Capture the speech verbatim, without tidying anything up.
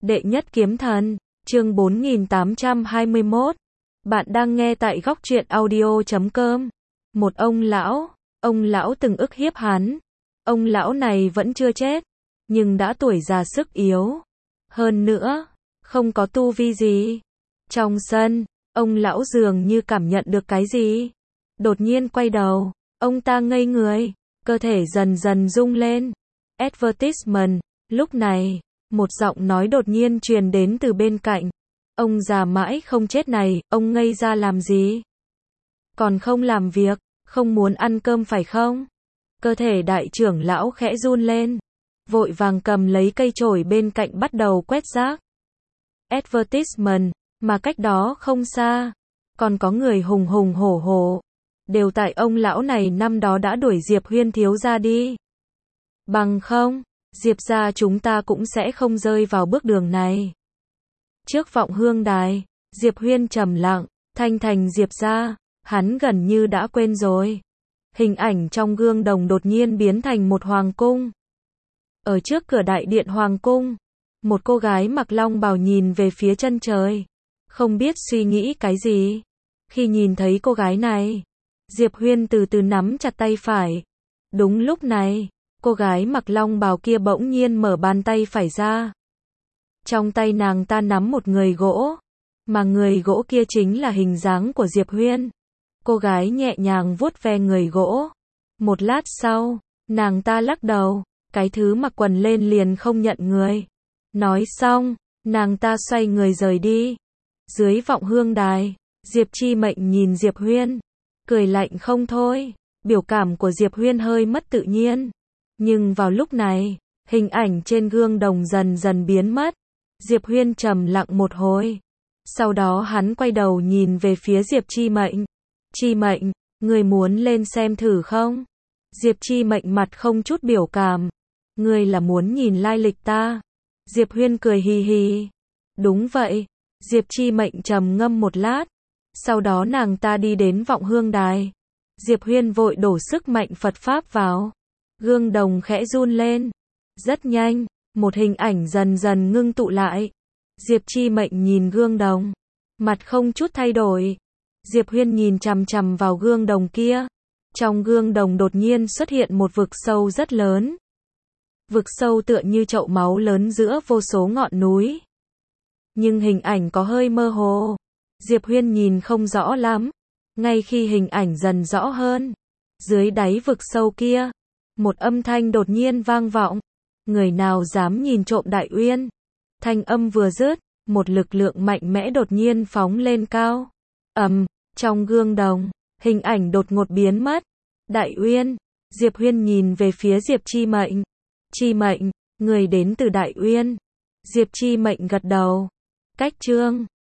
Đệ nhất kiếm thần, chương bốn nghìn tám trăm hai mươi mốt. Bạn đang nghe tại góc truyện audio chấm com. Một ông lão, ông lão từng ức hiếp hắn. Ông lão này vẫn chưa chết, nhưng đã tuổi già sức yếu. Hơn nữa, không có tu vi gì. Trong sân, ông lão dường như cảm nhận được cái gì. Đột nhiên quay đầu, ông ta ngây người, cơ thể dần dần rung lên. Advertisement, lúc này, một giọng nói đột nhiên truyền đến từ bên cạnh. Ông già mãi không chết này, ông ngây ra làm gì? Còn không làm việc, không muốn ăn cơm phải không? Cơ thể đại trưởng lão khẽ run lên, vội vàng cầm lấy cây chổi bên cạnh bắt đầu quét rác. Advertisement, mà cách đó không xa, còn có người hùng hùng hổ hổ. Đều tại ông lão này năm đó đã đuổi Diệp Huyên thiếu gia đi. Bằng không, Diệp gia chúng ta cũng sẽ không rơi vào bước đường này. Trước vọng hương đài, Diệp Huyên trầm lặng, thanh thành Diệp gia, hắn gần như đã quên rồi. Hình ảnh trong gương đồng đột nhiên biến thành một hoàng cung. Ở trước cửa đại điện hoàng cung, một cô gái mặc long bào nhìn về phía chân trời, không biết suy nghĩ cái gì. Khi nhìn thấy cô gái này, Diệp Huyên từ từ nắm chặt tay phải. Đúng lúc này, cô gái mặc long bào kia bỗng nhiên mở bàn tay phải ra. Trong tay nàng ta nắm một người gỗ, mà người gỗ kia chính là hình dáng của Diệp Huyên. Cô gái nhẹ nhàng vuốt ve người gỗ. Một lát sau, nàng ta lắc đầu, cái thứ mặc quần lên liền không nhận người. Nói xong, nàng ta xoay người rời đi. Dưới vọng hương đài, Diệp Chi Mệnh nhìn Diệp Huyên, cười lạnh không thôi. Biểu cảm của Diệp Huyên hơi mất tự nhiên. Nhưng vào lúc này, hình ảnh trên gương đồng dần dần biến mất. Diệp Huyên trầm lặng một hồi. Sau đó hắn quay đầu nhìn về phía Diệp Chi Mệnh. Chi Mệnh, người muốn lên xem thử không? Diệp Chi Mệnh mặt không chút biểu cảm. Người là muốn nhìn lai lịch ta? Diệp Huyên cười hì hì. Đúng vậy. Diệp Chi Mệnh trầm ngâm một lát. Sau đó nàng ta đi đến vọng hương đài. Diệp Huyên vội đổ sức mạnh Phật Pháp vào. Gương đồng khẽ run lên. Rất nhanh, một hình ảnh dần dần ngưng tụ lại. Diệp Chi Mệnh nhìn gương đồng, mặt không chút thay đổi. Diệp Huyên nhìn chằm chằm vào gương đồng kia. Trong gương đồng đột nhiên xuất hiện một vực sâu rất lớn. Vực sâu tựa như chậu máu lớn giữa vô số ngọn núi. Nhưng hình ảnh có hơi mơ hồ. Diệp Huyên nhìn không rõ lắm. Ngay khi hình ảnh dần rõ hơn, dưới đáy vực sâu kia, một âm thanh đột nhiên vang vọng. Người nào dám nhìn trộm Đại Uyên? Thanh âm vừa dứt, một lực lượng mạnh mẽ đột nhiên phóng lên cao. Ầm, trong gương đồng, hình ảnh đột ngột biến mất. Đại Uyên, Diệp Huyên nhìn về phía Diệp Chi Mệnh. Chi Mệnh, người đến từ Đại Uyên. Diệp Chi Mệnh gật đầu. Cách chương